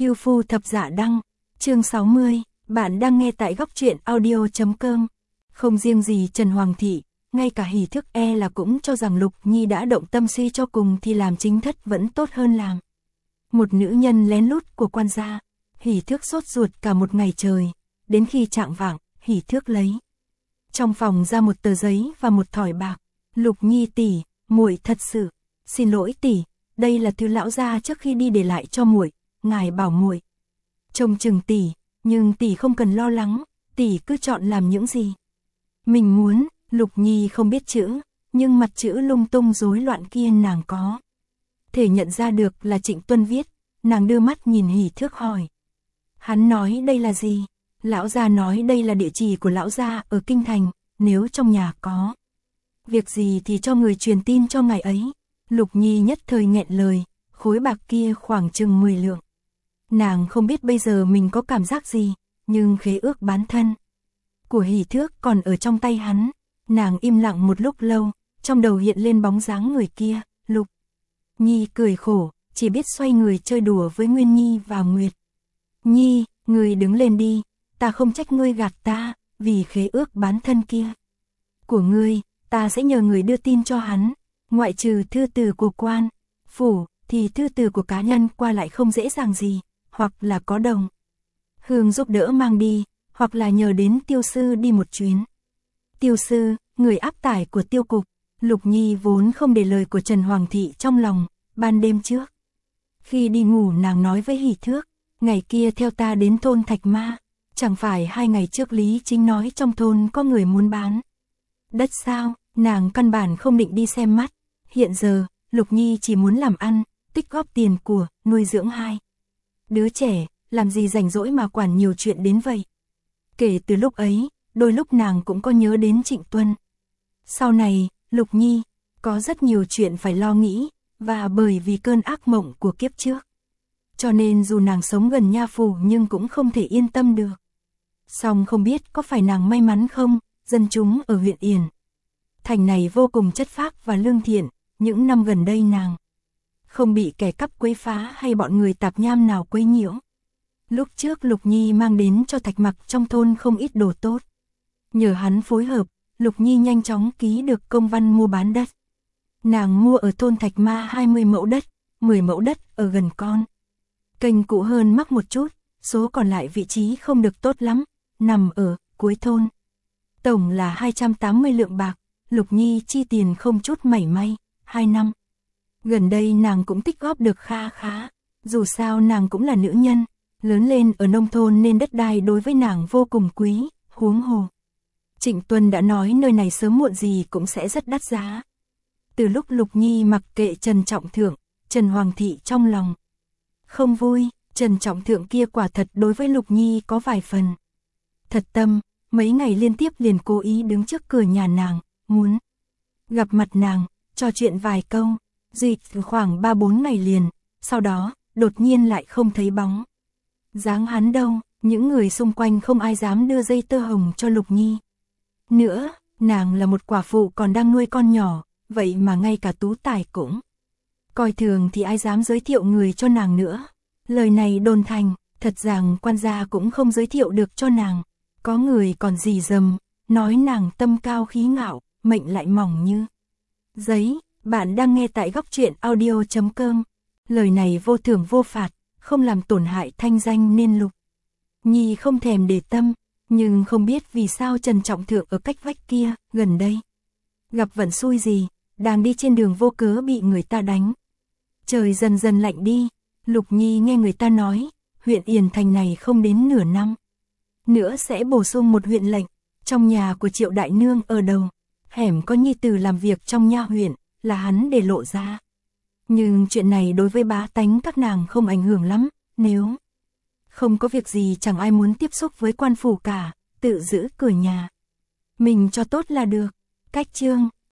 Hưu Phu Thập Dạ Đăng, chương 60, bạn đang nghe tại góc truyện audio.com. Không riêng gì Trần Hoàng Thị, ngay cả Hỷ Thức là cũng cho rằng Lục Nhi đã động tâm suy cho cùng thì làm chính thất vẫn tốt hơn làm. Một nữ nhân lén lút của quan gia, Hỷ Thức sốt ruột cả một ngày trời, đến khi chạng vạng, Hỷ Thức lấy trong phòng ra một tờ giấy và một thỏi bạc. Lục Nhi tỷ, muội thật sự xin lỗi tỷ, đây là thứ lão gia trước khi đi để lại cho muội, ngài bảo muội trông chừng tỷ, nhưng tỷ không cần lo lắng, tỷ cứ chọn làm những gì mình muốn. Lục Nhi không biết chữ, nhưng mặt chữ lung tung rối loạn kia nàng có thể nhận ra được là Trịnh Tuân viết. Nàng đưa mắt nhìn Hỷ Thước hỏi, hắn nói đây là gì? Lão gia nói đây là địa chỉ của lão gia ở kinh thành, nếu trong nhà có việc gì thì cho người truyền tin cho ngài ấy. Lục Nhi nhất thời nghẹn lời, khối bạc kia khoảng chừng 10 lượng. Nàng không biết bây giờ mình có cảm giác gì, nhưng khế ước bán thân của Hỷ Thước còn ở trong tay hắn. Nàng im lặng một lúc lâu, trong đầu hiện lên bóng dáng người kia. Lục Nhi cười khổ, chỉ biết xoay người chơi đùa với Nguyên Nhi và Nguyệt Nhi. Ngươi đứng lên đi, ta không trách ngươi gạt ta, vì khế ước bán thân kia của ngươi, ta sẽ nhờ người đưa tin cho hắn. Ngoại trừ thư từ của quan phủ, thì thư từ của cá nhân qua lại không dễ dàng gì, hoặc là có đồng hương giúp đỡ mang đi, hoặc là nhờ đến tiêu sư đi một chuyến. Tiêu sư, người áp tải của tiêu cục. Lục Nhi vốn không để lời của Trần Hoàng Thị trong lòng. Ban đêm trước, khi đi ngủ nàng nói với Hỷ Thước, ngày kia theo ta đến thôn Thạch Ma. Chẳng phải 2 ngày trước Lý Chính nói trong thôn có người muốn bán đất sao? Nàng căn bản không định đi xem mắt. Hiện giờ, Lục Nhi chỉ muốn làm ăn, tích góp tiền của, nuôi dưỡng 2 đứa trẻ, làm gì rảnh rỗi mà quản nhiều chuyện đến vậy. Kể từ lúc ấy, đôi lúc nàng cũng có nhớ đến Trịnh Tuân. Sau này, Lục Nhi có rất nhiều chuyện phải lo nghĩ, và bởi vì cơn ác mộng của kiếp trước, cho nên dù nàng sống gần nha phủ nhưng cũng không thể yên tâm được. Song không biết có phải nàng may mắn không, dân chúng ở huyện Yển Thành này vô cùng chất phác và lương thiện. Những năm gần đây nàng không bị kẻ cắp quấy phá hay bọn người tạp nham nào quấy nhiễu. Lúc trước Lục Nhi mang đến cho Thạch Mặc trong thôn không ít đồ tốt. Nhờ hắn phối hợp, Lục Nhi nhanh chóng ký được công văn mua bán đất. Nàng mua ở thôn Thạch Ma 20 mẫu đất, 10 mẫu đất ở gần con kênh cũ hơn mắc một chút, số còn lại vị trí không được tốt lắm, nằm ở cuối thôn. Tổng là 280 lượng bạc. Lục Nhi chi tiền không chút mảy may. 2 năm gần đây nàng cũng tích góp được kha khá. Dù sao nàng cũng là nữ nhân, lớn lên ở nông thôn nên đất đai đối với nàng vô cùng quý. Huống hồ, Trịnh Tuân đã nói nơi này sớm muộn gì cũng sẽ rất đắt giá. Từ lúc Lục Nhi mặc kệ Trần Trọng Thượng, Trần Hoàng Thị trong lòng không vui. Trần Trọng Thượng kia quả thật đối với Lục Nhi có vài phần thật tâm. Mấy ngày liên tiếp liền cố ý đứng trước cửa nhà nàng, muốn gặp mặt nàng, trò chuyện vài câu. Duy khoảng 3-4 ngày liền, sau đó, đột nhiên lại không thấy bóng dáng hắn đâu. Những người xung quanh không ai dám đưa dây tơ hồng cho Lục Nhi nữa. Nàng là một quả phụ còn đang nuôi con nhỏ, vậy mà ngay cả tú tài cũng coi thường thì ai dám giới thiệu người cho nàng nữa. Lời này đồn thành, thật rằng quan gia cũng không giới thiệu được cho nàng. Có người còn rì rầm, nói nàng tâm cao khí ngạo, mệnh lại mỏng như giấy. Bạn đang nghe tại góc truyện audio.com. Lời này vô thưởng vô phạt, không làm tổn hại thanh danh nên Lục Nhi không thèm để tâm. Nhưng không biết vì sao Trần Trọng Thượng ở cách vách kia, gần đây gặp vận xui gì, đang đi trên đường vô cớ bị người ta đánh. Trời dần dần lạnh đi. Lục Nhi nghe người ta nói, huyện Yển Thành này không đến nửa năm nữa sẽ bổ sung một huyện lệnh. Trong nhà của Triệu Đại Nương ở đầu hẻm có nhi tử làm việc trong nha huyện, là hắn để lộ ra. Nhưng chuyện này đối với bá tánh các nàng không ảnh hưởng lắm. Nếu không có việc gì chẳng ai muốn tiếp xúc với quan phủ cả, tự giữ cửa nhà mình cho tốt là được. Cách chương